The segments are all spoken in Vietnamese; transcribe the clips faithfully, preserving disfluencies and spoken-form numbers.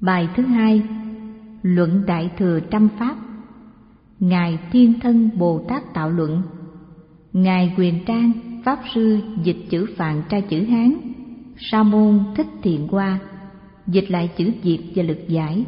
Bài thứ hai, luận Đại Thừa Trăm Pháp. Ngài Thiên Thân Bồ Tát tạo luận. Ngài Quyền Trang Pháp Sư dịch chữ Phạn tra chữ Hán, Sa môn Thích Thiện Hoa dịch lại chữ Việt và lực giải.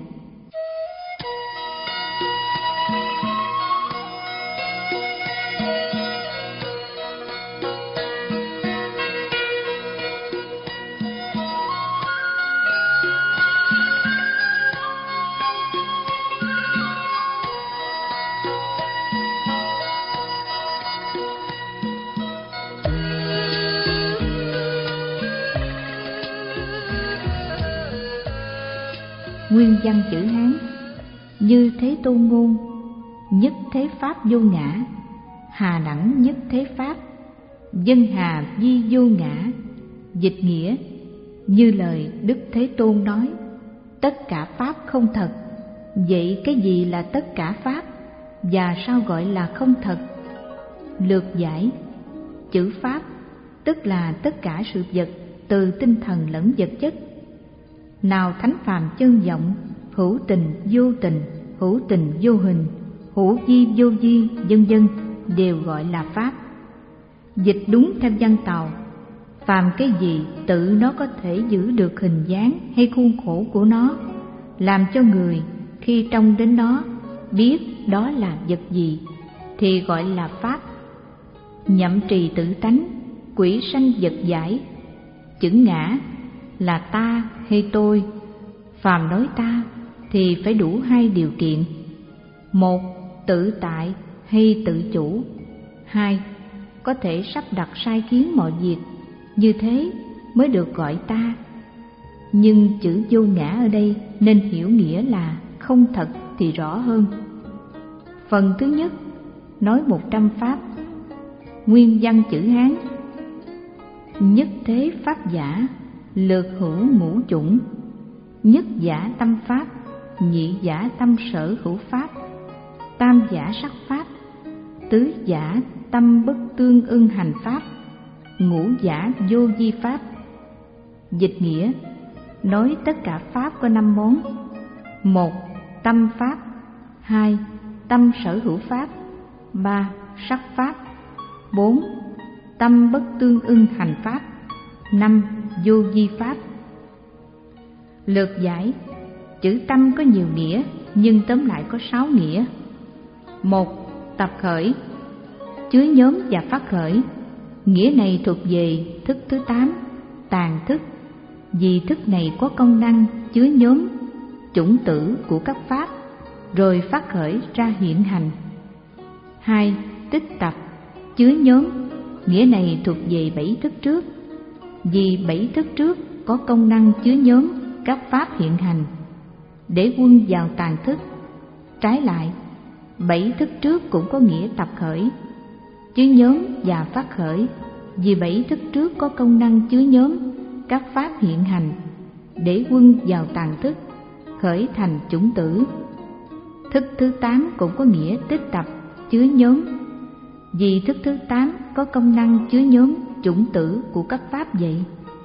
Nguyên văn chữ Hán. Như Thế Tôn ngôn, nhất thế pháp vô ngã, hà đẳng nhất thế pháp, dân hà vi vô ngã. Dịch nghĩa, như lời Đức Thế Tôn nói, tất cả pháp không thật. Vậy cái gì là tất cả pháp, và sao gọi là không thật? Lược giải, chữ pháp tức là tất cả sự vật, từ tinh thần lẫn vật chất. Nào thánh phàm chân vọng, hữu tình vô tình, hữu tình vô hình, hữu vi vô vi, vân vân đều gọi là pháp. Dịch đúng theo văn Tàu, phàm cái gì tự nó có thể giữ được hình dáng hay khuôn khổ của nó, làm cho người khi trông đến nó biết đó là vật gì, thì gọi là pháp. Nhậm trì tự tánh, quỷ sanh vật giải. Chữ ngã là ta hay tôi. Phàm nói ta thì phải đủ hai điều kiện: một, tự tại hay tự chủ; hai, có thể sắp đặt sai khiến mọi việc, như thế mới được gọi ta. Nhưng chữ vô ngã ở đây nên hiểu nghĩa là không thật thì rõ hơn. Phần thứ nhất nói một trăm pháp. Nguyên văn chữ Hán. Nhất thế pháp giả, lược hữu ngũ chủng. Nhất giả tâm pháp, nhị giả tâm sở hữu pháp, tam giả sắc pháp, tứ giả tâm bất tương ưng hành pháp, ngũ giả vô vi pháp. Dịch nghĩa, nói tất cả pháp có năm món: một, tâm pháp; hai, tâm sở hữu pháp; ba, sắc pháp; bốn, tâm bất tương ưng hành pháp; năm, vô vi pháp. Lược giải, chữ tâm có nhiều nghĩa, nhưng tóm lại có sáu nghĩa. Một, tập khởi, chứa nhóm và phát khởi. Nghĩa này thuộc về thức thứ tám, tàn thức, vì thức này có công năng chứa nhóm, chủng tử của các pháp, rồi phát khởi ra hiện hành. Hai, tích tập, chứa nhóm. Nghĩa này thuộc về bảy thức trước, vì bảy thức trước có công năng chứa nhóm các pháp hiện hành, để quân vào tàn thức. Trái lại, bảy thức trước cũng có nghĩa tập khởi, chứa nhóm và phát khởi, vì bảy thức trước có công năng chứa nhóm các pháp hiện hành, để quân vào tàn thức, khởi thành chủng tử. Thức thứ tám cũng có nghĩa tích tập, chứa nhóm, vì thức thứ tám có công năng chứa nhóm chủng tử của các pháp vậy.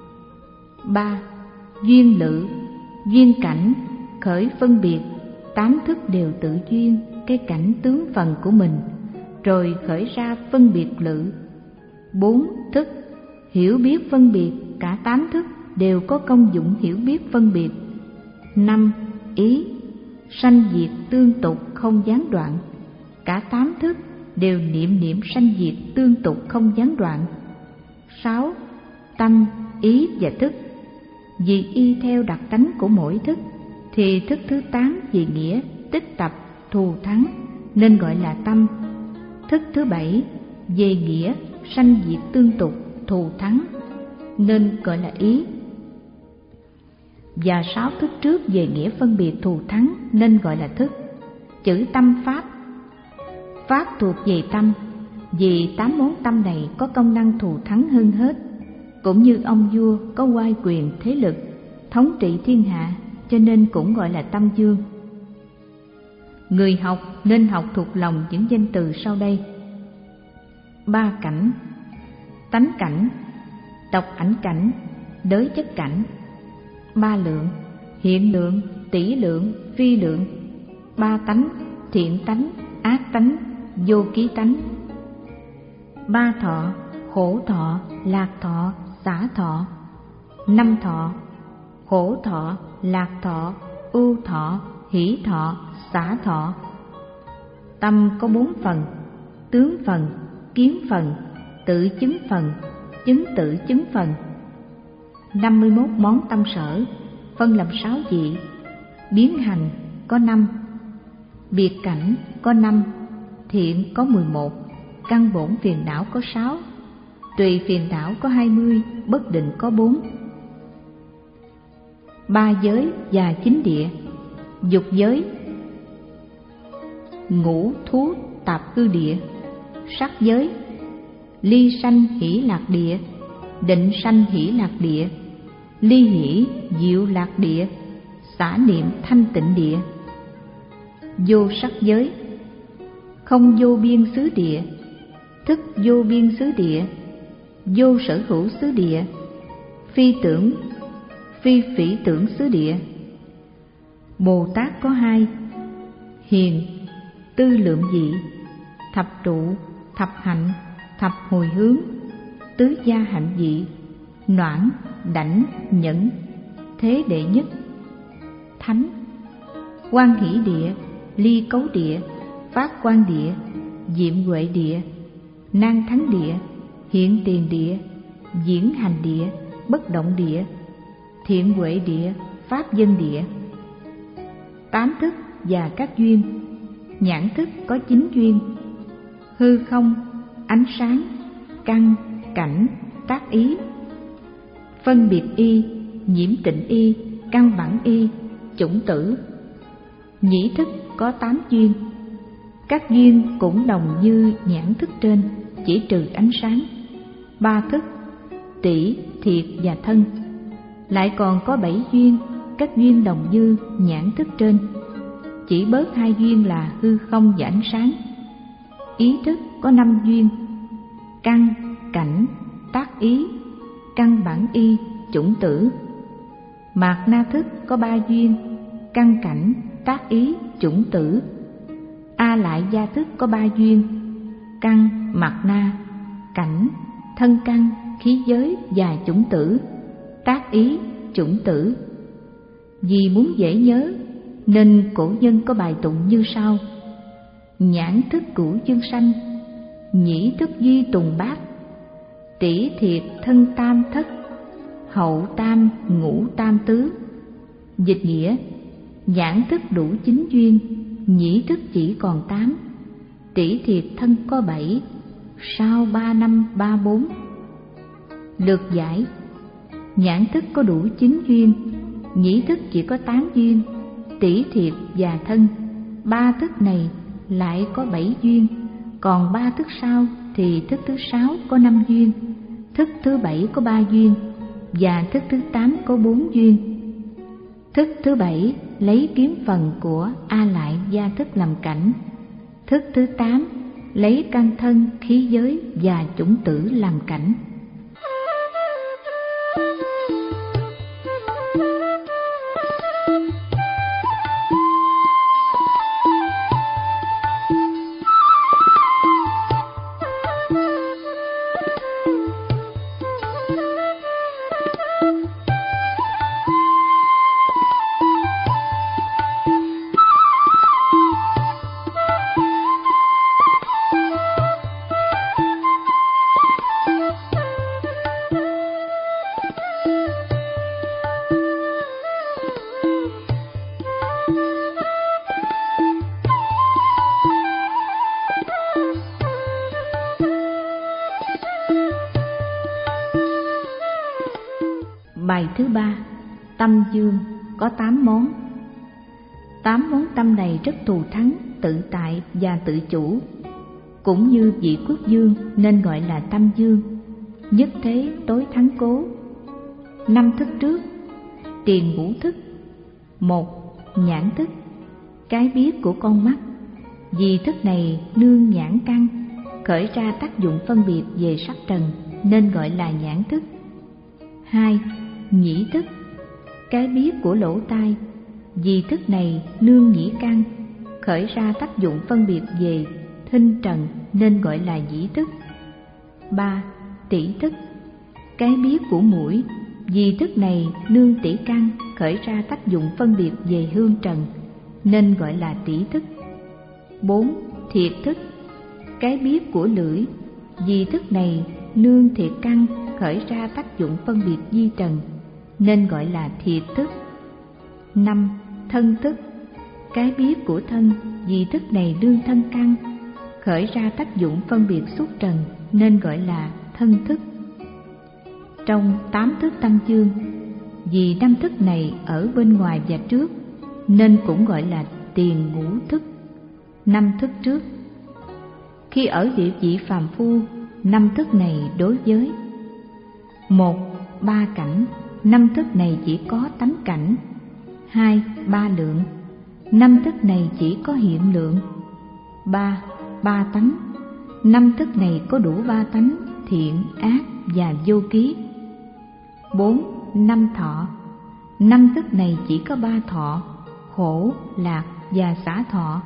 Ba, duyên lự, duyên cảnh, khởi phân biệt. Tám thức đều tự duyên cái cảnh tướng phần của mình, rồi khởi ra phân biệt lự. Bốn, thức, hiểu biết phân biệt. Cả tám thức đều có công dụng hiểu biết phân biệt. Năm, ý, sanh diệt tương tục không gián đoạn. Cả tám thức đều niệm niệm sanh diệt tương tục không gián đoạn. Sáu, tâm, ý và thức. Vì y theo đặc tánh của mỗi thức, thì thức thứ tám về nghĩa tích tập, thù thắng, nên gọi là tâm. Thức thứ bảy về nghĩa sanh diệt tương tục, thù thắng, nên gọi là ý. Và sáu thức trước về nghĩa phân biệt thù thắng, nên gọi là thức. Chữ tâm pháp, pháp thuộc về tâm, vì tám món tâm này có công năng thù thắng hơn hết. Cũng như ông vua có oai quyền thế lực, thống trị thiên hạ, cho nên cũng gọi là tâm dương. Người học nên học thuộc lòng những danh từ sau đây: ba cảnh, tánh cảnh, độc ảnh cảnh, đới chất cảnh. Ba lượng, hiện lượng, tỷ lượng, phi lượng, ba tánh, thiện tánh, ác tánh, vô ký tánh. Ba thọ, khổ thọ, lạc thọ, xả thọ. Năm thọ, khổ thọ, lạc thọ, ưu thọ, hỷ thọ, xả thọ. Tâm có bốn phần: tướng phần, kiến phần, tự chứng phần, chứng tự chứng phần. Năm mươi mốt món tâm sở, phân làm sáu vị. Biến hành có năm, biệt cảnh có năm, thiện có mười một, căn bổn phiền não có sáu, tùy phiền não có hai mươi, bất định có bốn. Ba giới và chính địa: dục giới, ngũ thú tạp cư địa, sắc giới, ly sanh hỷ lạc địa, định sanh hỷ lạc địa, ly hỷ diệu lạc địa, xả niệm thanh tịnh địa. Vô sắc giới: không vô biên xứ địa, thức vô biên xứ địa, vô sở hữu xứ địa, phi tưởng, phi phỉ tưởng xứ địa. Bồ Tát có hai: hiền, tư lượng vị, thập trụ, thập hạnh, thập hồi hướng, tứ gia hạnh vị, noãn, đảnh, nhẫn, thế đệ nhất. Thánh: quan hỷ địa, ly cấu địa, phát quan địa, diệm huệ địa, nan thắng địa, hiện tiền địa, diễn hành địa, bất động địa, thiện huệ địa, pháp dân địa. Tám thức và các duyên: nhãn thức có chín duyên: hư không, ánh sáng, căn, cảnh, tác ý. Phân biệt y, nhiễm tịnh y, căn bản y, chủng tử. Nhĩ thức có tám duyên: các duyên cũng đồng như nhãn thức trên, chỉ trừ ánh sáng. Ba thức: tỷ, thiệt và thân. Lại còn có bảy duyên, các duyên đồng như nhãn thức trên, chỉ bớt hai duyên là hư không và ánh sáng. Ý thức có năm duyên: căn, cảnh, tác ý, căn bản y, chủng tử. Mạt na thức có ba duyên: căn cảnh, tác ý, chủng tử. A lại gia thức có ba duyên: căn, mạt na, cảnh, thân căn, khí giới và chủng tử, tác ý, chủng tử. Vì muốn dễ nhớ nên cổ nhân có bài tụng như sau: nhãn thức cửu dương sanh, nhĩ thức duy tùng bát, tỷ thiệt thân tam thất, hậu tam ngũ tam tứ. Dịch nghĩa: nhãn thức đủ chín duyên, nhĩ thức chỉ còn tám, tỷ thiệt thân có bảy, sao ba năm ba bốn. Lược giải: nhãn thức có đủ chín duyên, nhĩ thức chỉ có tám duyên, tỷ thiệt và thân, ba thức này lại có bảy duyên, còn ba thức sau thì thức thứ sáu có năm duyên, thức thứ bảy có ba duyên và thức thứ tám có bốn duyên. Thức thứ bảy lấy kiếm phần của A lại gia thức làm cảnh, thức thứ tám lấy căn thân, khí giới và chủng tử làm cảnh. Bài thứ ba: tâm dương có tám món. Tám món tâm này rất thù thắng, tự tại và tự chủ, cũng như vị quốc dương nên gọi là tâm dương, nhất thế tối thắng cố. Năm thức trước: tiền ngũ thức. Một, nhãn thức, cái biết của con mắt. Vì thức này nương nhãn căn, khởi ra tác dụng phân biệt về sắc trần nên gọi là nhãn thức. Hai, nhĩ thức, cái biết của lỗ tai, vì thức này nương nhĩ căn, khởi ra tác dụng phân biệt về thinh trần nên gọi là nhĩ thức. Ba. Tỷ thức, cái biết của mũi, vì thức này nương tỷ căn, khởi ra tác dụng phân biệt về hương trần nên gọi là tỷ thức. Bốn. Thiệt thức, cái biết của lưỡi, vì thức này nương thiệt căn, khởi ra tác dụng phân biệt di trần nên gọi là thiệt thức. Năm. Thân thức, cái biết của thân, vì thức này nương thân căn, khởi ra tác dụng phân biệt xúc trần nên gọi là thân thức. Trong tám thức tâm chương, vì năm thức này ở bên ngoài và trước nên cũng gọi là tiền ngũ thức, năm thức trước. Khi ở địa vị phàm phu, năm thức này đối với một. Ba cảnh, năm thức này chỉ có tánh cảnh. Hai. Ba lượng, năm thức này chỉ có hiện lượng. Ba. Ba tánh, năm thức này có đủ ba tánh, thiện, ác và vô ký. Bốn. Năm thọ, năm thức này chỉ có ba thọ, khổ, lạc và xả thọ.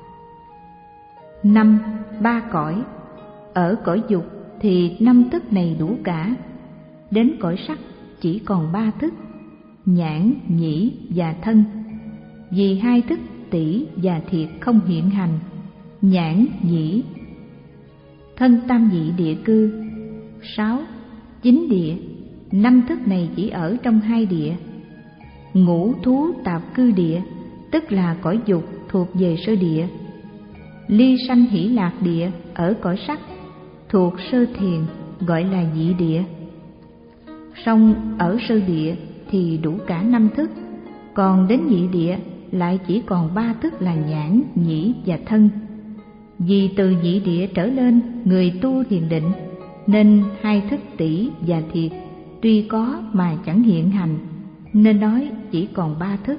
Năm. Ba cõi, ở cõi dục thì năm thức này đủ cả. Đến cõi sắc chỉ còn ba thức, nhãn, nhĩ và thân. Vì hai thức tỷ và thiệt không hiện hành, nhãn, nhĩ, thân tam vị địa cư. Sáu. Chính địa, năm thức này chỉ ở trong hai địa. Ngũ thú tạp cư địa, tức là cõi dục thuộc về sơ địa. Ly sanh hỷ lạc địa ở cõi sắc thuộc sơ thiền, gọi là nhị địa. Song ở sơ địa thì đủ cả năm thức, còn đến nhị địa lại chỉ còn ba thức là nhãn, nhĩ và thân. Vì từ nhị địa trở lên người tu thiền định nên hai thức tỷ và thiệt tuy có mà chẳng hiện hành, nên nói chỉ còn ba thức.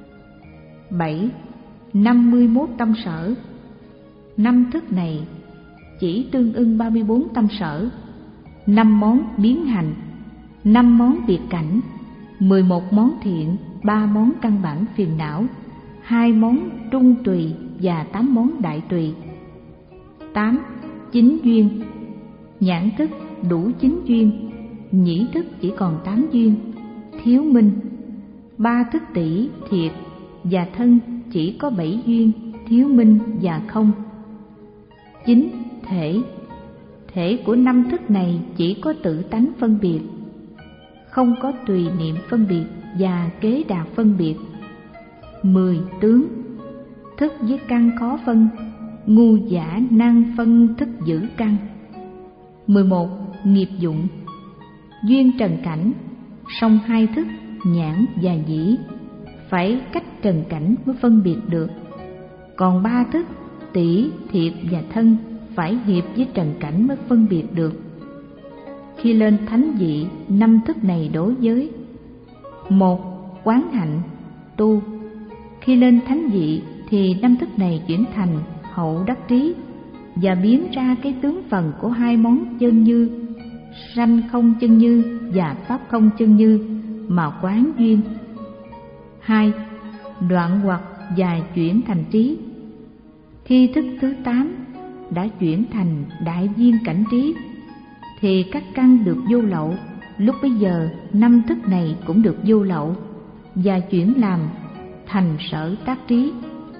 Bảy. Năm mươi mốt tâm sở, năm thức này chỉ tương ưng ba mươi bốn tâm sở, năm món biến hành, năm món biệt cảnh, mười một món thiện, ba món căn bản phiền não, hai món trung tùy và tám món đại tùy. Tám. Chính duyên, nhãn thức đủ chín duyên, nhĩ thức chỉ còn tám duyên, thiếu minh. Ba thức tỷ, thiệt và thân chỉ có bảy duyên, thiếu minh và không. Chính thể, thể của năm thức này chỉ có tự tánh phân biệt, không có tùy niệm phân biệt và kế đạt phân biệt. Mười. Tướng, thức với căn khó phân, ngu giả năng phân thức giữ căn. Mười một. Nghiệp dụng, duyên trần cảnh, song hai thức nhãn và nhĩ phải cách trần cảnh mới phân biệt được, còn ba thức tỷ, thiệt và thân phải hiệp với trần cảnh mới phân biệt được. Khi lên thánh vị, năm thức này đối với một. Quán hạnh, tu. Khi lên thánh vị thì năm thức này chuyển thành hậu đắc trí và biến ra cái tướng phần của hai món chân như, sanh không chân như và pháp không chân như mà quán duyên. Hai. Đoạn hoặc và chuyển thành trí. Khi thức thứ tám đã chuyển thành đại viên cảnh trí thì các căn được vô lậu, lúc bấy giờ năm thức này cũng được vô lậu và chuyển làm thành sở tác trí.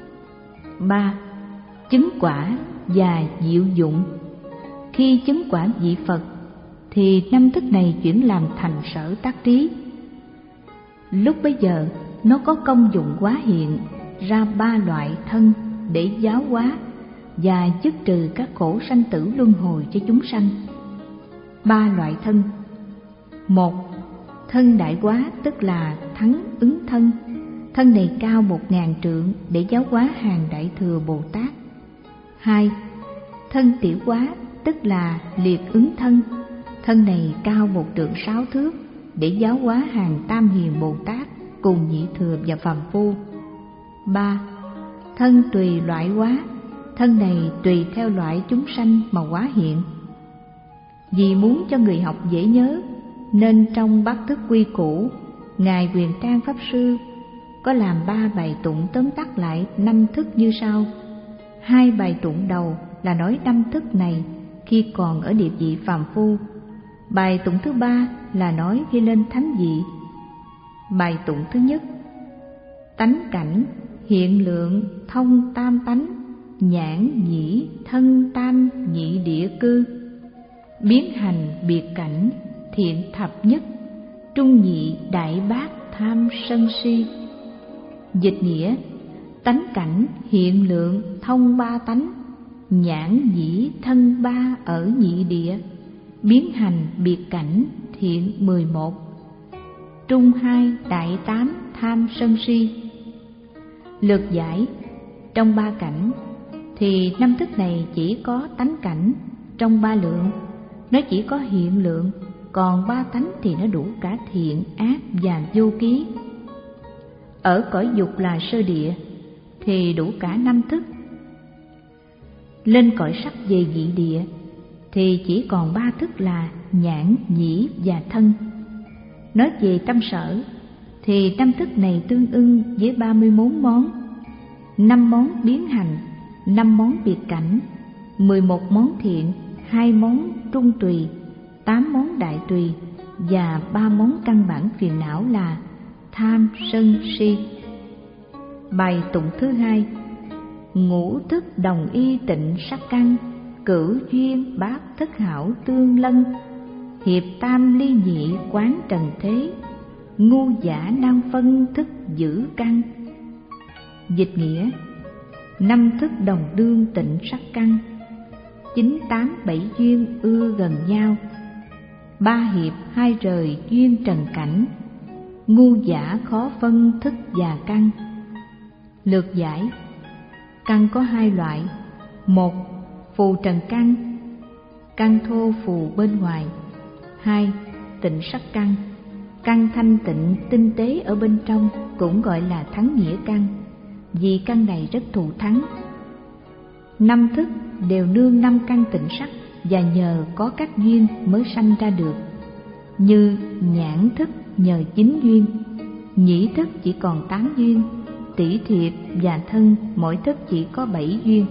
Ba. Chứng quả và diệu dụng. Khi chứng quả vị Phật thì năm thức này chuyển làm thành sở tác trí. Lúc bấy giờ nó có công dụng hóa hiện ra ba loại thân để giáo hóa và dứt trừ các khổ sanh tử luân hồi cho chúng sanh. Ba loại thân. Một. Thân đại hóa, tức là thắng ứng thân. Thân này cao một ngàn trượng để giáo hóa hàng đại thừa Bồ Tát. Hai. Thân tiểu hóa, tức là liệt ứng thân. Thân này cao một trượng sáu thước để giáo hóa hàng tam hiền Bồ Tát cùng nhị thừa và phàm phu. Ba. Thân tùy loại hóa, thân này tùy theo loại chúng sanh mà hóa hiện. Vì muốn cho người học dễ nhớ nên trong bát thức quy củ Ngài Quyền Trang Pháp Sư có làm ba bài tụng tóm tắt lại năm thức như sau. Hai bài tụng đầu là nói năm thức này khi còn ở địa vị phàm phu. Bài tụng thứ ba là nói khi lên thánh vị. Bài tụng thứ nhất: tánh cảnh hiện lượng thông tam tánh, nhãn nhĩ thân tam nhị địa cư, biến hành biệt cảnh thiện thập nhất, trung nhị đại bát tham sân si. Dịch nghĩa: tánh cảnh hiện lượng thông ba tánh, nhãn nhĩ thân ba ở nhị địa, biến hành biệt cảnh thiện mười một, trung hai đại tám tham sân si. Lược giải: trong ba cảnh thì năm thức này chỉ có tánh cảnh, trong ba lượng nó chỉ có hiện lượng, còn ba tánh thì nó đủ cả thiện, ác và vô ký. Ở cõi dục là sơ địa thì đủ cả năm thức. Lên cõi sắc về vị địa thì chỉ còn ba thức là nhãn, nhĩ và thân. Nói về tâm sở thì năm thức này tương ưng với ba mươi mốt món: năm món biến hành, năm món biệt cảnh, mười một món thiện, hai món trung tùy, tám món đại tùy và ba món căn bản phiền não là tham sân si. Bài tụng thứ hai: ngũ thức đồng y tịnh sắc căn, cửu duyên bát thất hảo tương lân, hiệp tam ly nhị quán trần thế, ngu giả nam phân thức giữ căn. Dịch nghĩa: năm thức đồng đương tịnh sắc căn, chín tám bảy duyên ưa gần nhau, ba hiệp hai rời duyên trần cảnh, ngu giả khó phân thức và căn. Lược giải: căn có hai loại: một, phù trần căn, căn thô phù bên ngoài; hai, tịnh sắc căn, căn thanh tịnh tinh tế ở bên trong, cũng gọi là thắng nghĩa căn, vì căn này rất thù thắng. Năm thức đều nương năm căn tịnh sắc và nhờ có các duyên mới sanh ra được. Như nhãn thức nhờ chín duyên, nhĩ thức chỉ còn tám duyên, tỷ thiệt và thân mỗi thức chỉ có bảy duyên.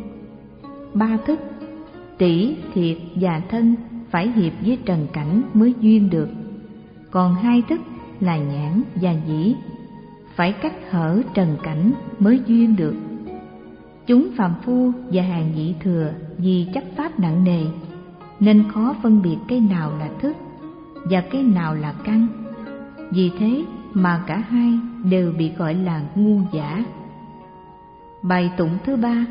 Ba thức tỷ, thiệt và thân phải hiệp với trần cảnh mới duyên được, còn hai thức là nhãn và nhĩ phải cắt hở trần cảnh mới duyên được. Chúng phàm phu và hàng nhị thừa vì chấp pháp nặng nề nên khó phân biệt cái nào là thức và cái nào là căn. Vì thế mà cả hai đều bị gọi là ngu giả. Bài tụng thứ ba: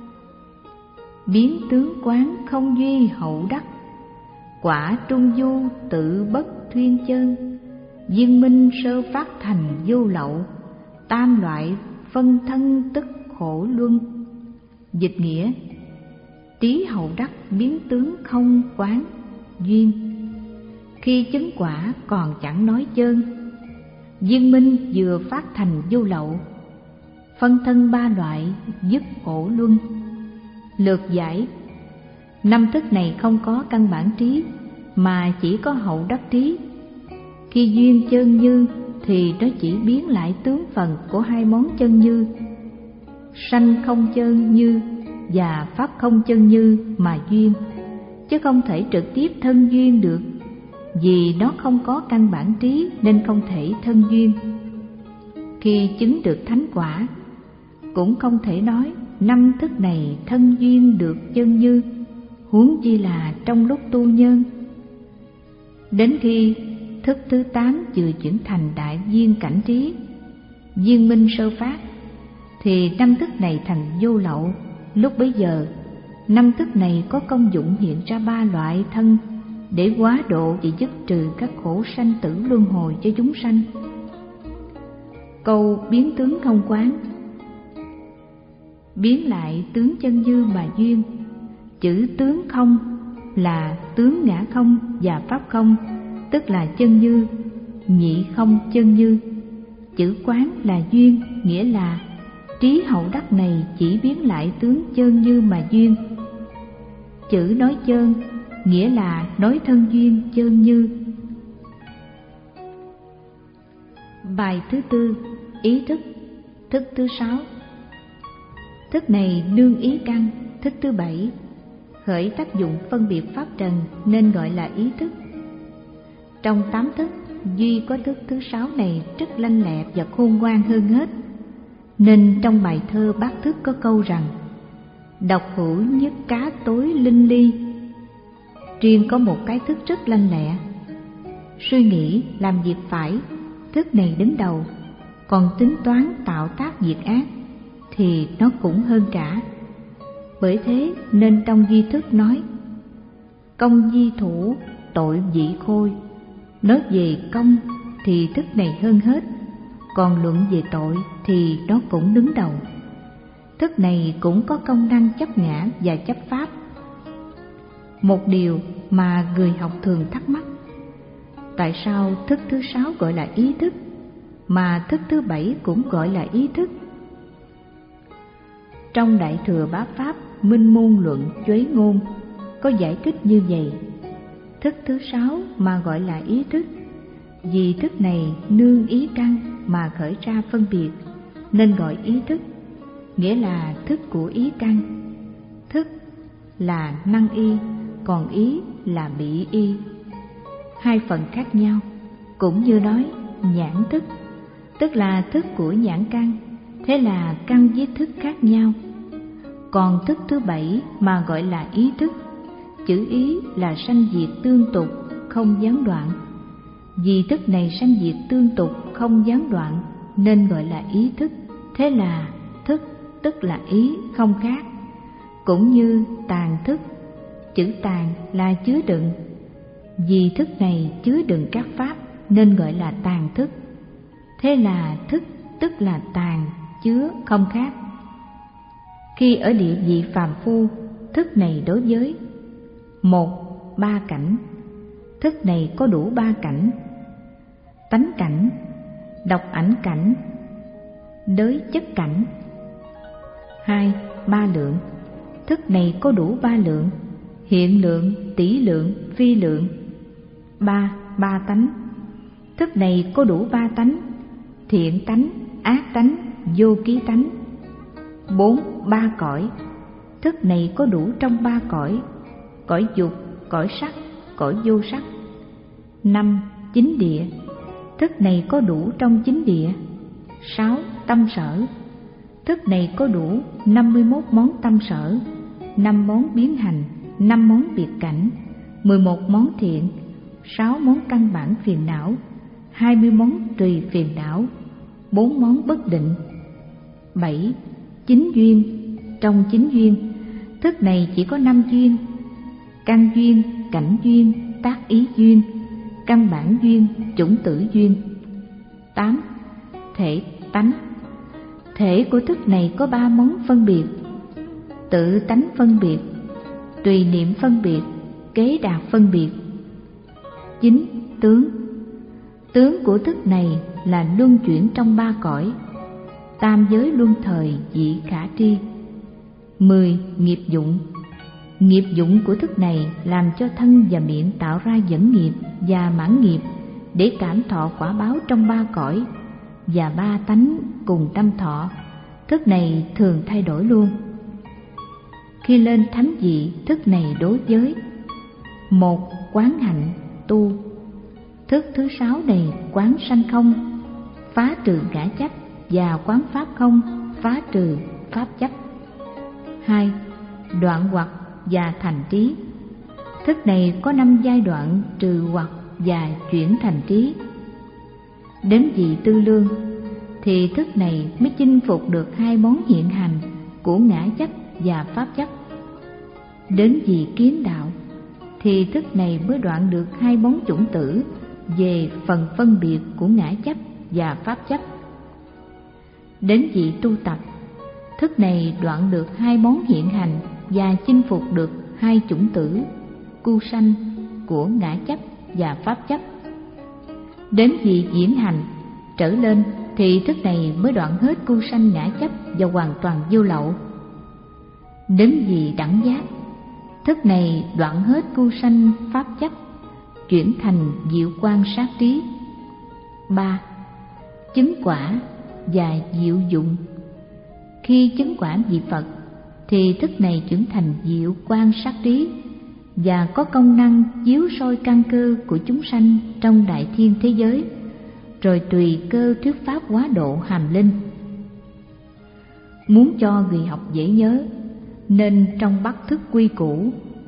biến tướng quán không duy hậu đắc, quả trung du tự bất thuyên chơn, viên minh sơ phát thành vô lậu, tam loại phân thân tức khổ luân. Dịch nghĩa: trí hậu đắc biến tướng không quán duyên, khi chứng quả còn chẳng nói chơn, viên minh vừa phát thành vô lậu, phân thân ba loại dứt khổ luân. Lược giải: năm thức này không có căn bản trí mà chỉ có hậu đắc trí. Khi duyên chơn như thì nó chỉ biến lại tướng phần của hai món chân như, sanh không chân như và pháp không chân như mà duyên, chứ không thể trực tiếp thân duyên được. Vì nó không có căn bản trí nên không thể thân duyên. Khi chứng được thánh quả cũng không thể nói năm thức này thân duyên được chân như, huống chi là trong lúc tu nhân. Đến khi thức thứ tám vừa chuyển thành đại viên cảnh trí, viên minh sơ phát, thì năm thức này thành vô lậu. Lúc bấy giờ năm thức này có công dụng hiện ra ba loại thân để hóa độ và dứt trừ các khổ sanh tử luân hồi cho chúng sanh. Câu biến tướng không quán: biến lại tướng chân như mà duyên. Chữ tướng không là tướng ngã không và pháp không, tức là chân như, nhị không chân như. Chữ quán là duyên, nghĩa là trí hậu đắc này chỉ biến lại tướng chân như mà duyên. Chữ nói chân nghĩa là nói thân duyên chân như. Bài thứ tư, ý thức. Thức thứ sáu. Thức này nương ý căn. Thức thứ bảy, khởi tác dụng phân biệt pháp trần nên gọi là ý thức. Trong tám thức, duy có thức thứ sáu này rất lanh lẹ và khôn ngoan hơn hết. Nên trong bài thơ Bát Thức có câu rằng: độc hữu nhất cá tối linh ly. Riêng có một cái thức rất lanh lẹ. Suy nghĩ làm việc phải, thức này đứng đầu. Còn tính toán tạo tác việc ác thì nó cũng hơn cả. Bởi thế nên trong duy thức nói: công di thủ, tội dị khôi. Nói về công thì thức này hơn hết, còn luận về tội thì nó cũng đứng đầu. Thức này cũng có công năng chấp ngã và chấp pháp. Một điều mà người học thường thắc mắc: tại sao thức thứ sáu gọi là ý thức, mà thức thứ bảy cũng gọi là ý thức? Trong Đại Thừa Bá Pháp Minh Môn Luận Chuế Ngôn có giải thích như vậy: thức thứ sáu mà gọi là ý thức, vì thức này nương ý căn mà khởi ra phân biệt, nên gọi ý thức, nghĩa là thức của ý căn. Thức là năng y, còn ý là bị y, hai phần khác nhau. Cũng như nói nhãn thức, tức là thức của nhãn căn, thế là căn với thức khác nhau. Còn thức thứ bảy mà gọi là ý thức, chữ ý là sanh diệt tương tục, không gián đoạn. Vì thức này sanh diệt tương tục, không gián đoạn, nên gọi là ý thức. Thế là thức tức là ý, không khác. Cũng như tàn thức, chữ tàn là chứa đựng. Vì thức này chứa đựng các pháp nên gọi là tàn thức. Thế là thức tức là tàn, chứa, không khác. Khi ở địa vị phàm phu, thức này đối với: một, ba cảnh. Thức này có đủ ba cảnh: tánh cảnh, độc ảnh cảnh, đới chất cảnh. Hai, ba lượng. Thức này có đủ ba lượng: hiện lượng, tỷ lượng, phi lượng. Ba, ba tánh. Thức này có đủ ba tánh: thiện tánh, ác tánh, vô ký tánh. Bốn, ba cõi. Thức này có đủ trong ba cõi: cõi dục, cõi sắc, cõi vô sắc. Năm, chính địa. Thức này có đủ trong chính địa. Sáu, tâm sở. Thức này có đủ năm mươi mốt món tâm sở, năm món biến hành, năm món biệt cảnh, mười một món thiện, sáu món căn bản phiền não, hai mươi món tùy phiền não, bốn món bất định. Bảy, chính duyên. Trong chính duyên, thức này chỉ có năm duyên: căn duyên, cảnh duyên, tác ý duyên, căn bản duyên, chủng tử duyên. Tám, thể tánh. Thể của thức này có ba món phân biệt: tự tánh phân biệt, tùy niệm phân biệt, kế đạt phân biệt. Chín, tướng. Tướng của thức này là luân chuyển trong ba cõi, tam giới luân thời dị khả tri. Mười, nghiệp dụng. Nghiệp dụng của thức này làm cho thân và miệng tạo ra dẫn nghiệp và mãn nghiệp để cảm thọ quả báo trong ba cõi, và ba tánh cùng tâm thọ. Thức này thường thay đổi luôn. Khi lên thánh vị, thức này đối với: một, quán hạnh, tu. Thức thứ sáu này quán sanh không, phá trừ ngã chấp, và quán pháp không, phá trừ pháp chấp. Hai, đoạn hoặc và thành trí. Thức này có năm giai đoạn trừ hoặc và chuyển thành trí. Đến vị tư lương thì thức này mới chinh phục được hai món hiện hành của ngã chấp và pháp chấp. Đến vị kiến đạo thì thức này mới đoạn được hai món chủng tử về phần phân biệt của ngã chấp và pháp chấp. Đến vị tu tập, thức này đoạn được hai món hiện hành và chinh phục được hai chủng tử cu sanh của ngã chấp và pháp chấp. Đến vị diễn hành trở lên thì thức này mới đoạn hết cu sanh ngã chấp và hoàn toàn vô lậu. Đến vị đẳng giác, thức này đoạn hết cu sanh pháp chấp, chuyển thành diệu quang sát trí. Ba, chứng quả và diệu dụng. Khi chứng quả vị Phật thì thức này chuyển thành diệu quan sát trí và có công năng chiếu soi căn cơ của chúng sanh trong đại thiên thế giới, rồi tùy cơ thuyết pháp hóa độ hàm linh. Muốn cho người học dễ nhớ nên trong Bắc Thức Quy Củ,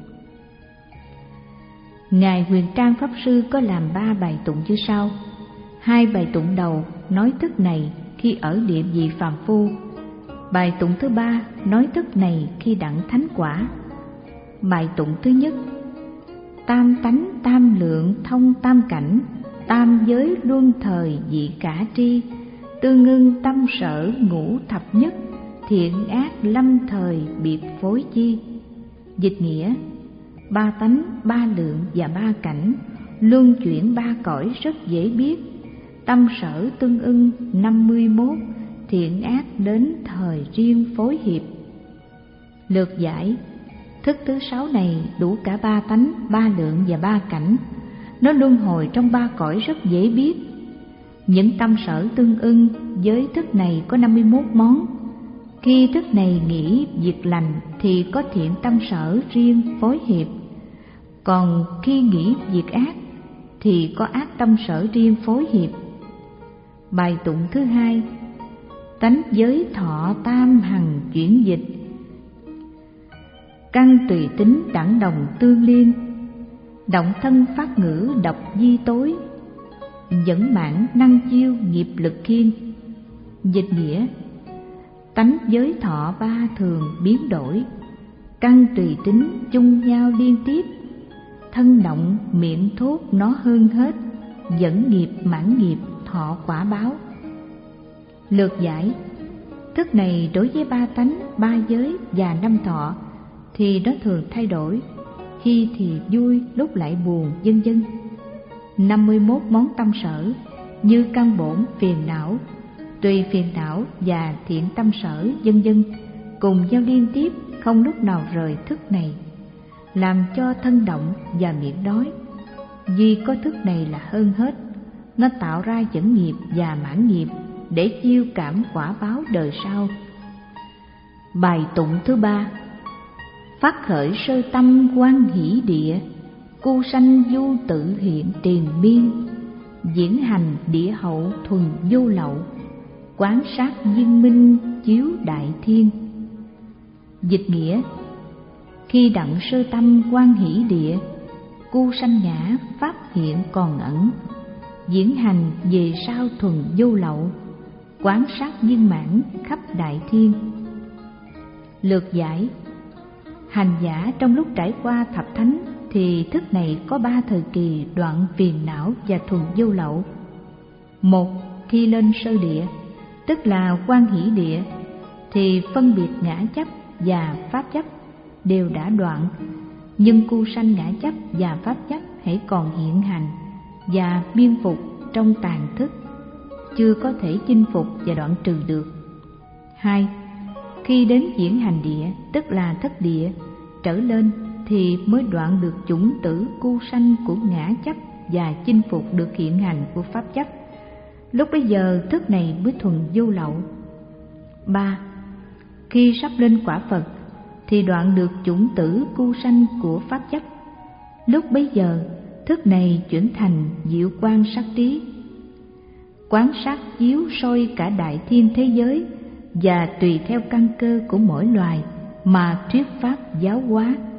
Ngài Huyền Trang Pháp Sư có làm ba bài tụng như sau. Hai bài tụng đầu nói thức này khi ở địa vị phàm phu. Bài tụng thứ ba nói thức này khi đặng thánh quả. Bài tụng thứ nhất: tam tánh tam lượng thông tam cảnh, tam giới luân thời dị cả tri, tương ngưng tâm sở ngũ thập nhất, thiện ác lâm thời biệt phối chi. Dịch nghĩa: ba tánh, ba lượng và ba cảnh, luân chuyển ba cõi rất dễ biết, tâm sở tương ưng năm mươi mốt, thiện ác đến thời riêng phối hiệp. Lược giải: thức thứ sáu này đủ cả ba tánh, ba lượng và ba cảnh, nó luân hồi trong ba cõi rất dễ biết. Những tâm sở tương ưng với thức này có năm mươi mốt món. Khi thức này nghĩ việc lành thì có thiện tâm sở riêng phối hiệp, còn khi nghĩ việc ác thì có ác tâm sở riêng phối hiệp. Bài tụng thứ hai: tánh giới thọ tam hằng chuyển dịch, căn tùy tính đẳng đồng tương liên, động thân phát ngữ độc di tối, dẫn mãn năng chiêu nghiệp lực khiên. Dịch nghĩa: tánh giới thọ ba thường biến đổi, căn tùy tính chung nhau liên tiếp, thân động miệng thốt nó hơn hết, dẫn nghiệp mãn nghiệp thọ quả báo. Lược giải: thức này đối với ba tánh, ba giới và năm thọ thì nó thường thay đổi, khi thì vui lúc lại buồn, vân vân. năm mươi mốt món tâm sở như căn bổn, phiền não, tùy phiền não và thiện tâm sở, vân vân, cùng nhau liên tiếp, không lúc nào rời thức này, làm cho thân động và miệng đói. Vì có thức này là hơn hết, nó tạo ra dẫn nghiệp và mãn nghiệp để chiêu cảm quả báo đời sau. Bài tụng thứ ba: phát khởi sơ tâm quan hỷ địa, cu sanh du tự hiện triền miên, diễn hành địa hậu thuần vô lậu, quán sát viên minh chiếu đại thiên. Dịch nghĩa: khi đặng sơ tâm quan hỷ địa, cu sanh ngã pháp hiện còn ẩn, diễn hành về sau thuần vô lậu, quán sát viên mãn khắp đại thiên. Lược giải: hành giả trong lúc trải qua thập thánh thì thức này có ba thời kỳ đoạn phiền não và thuần vô lậu. Một, khi lên sơ địa, tức là quan hỷ địa, thì phân biệt ngã chấp và pháp chấp đều đã đoạn, nhưng cu sanh ngã chấp và pháp chấp hãy còn hiện hành và biên phục trong tàn thức, chưa có thể chinh phục và đoạn trừ được. Hai, khi đến diễn hành địa, tức là thất địa trở lên, thì mới đoạn được chủng tử cu sanh của ngã chấp và chinh phục được hiện hành của pháp chấp. Lúc bấy giờ thức này mới thuần vô lậu. Ba, khi sắp lên quả Phật thì đoạn được chủng tử cu sanh của pháp chấp. Lúc bấy giờ thức này chuyển thành diệu quan sát trí, quán sát chiếu soi cả đại thiên thế giới và tùy theo căn cơ của mỗi loài mà thuyết pháp giáo hóa.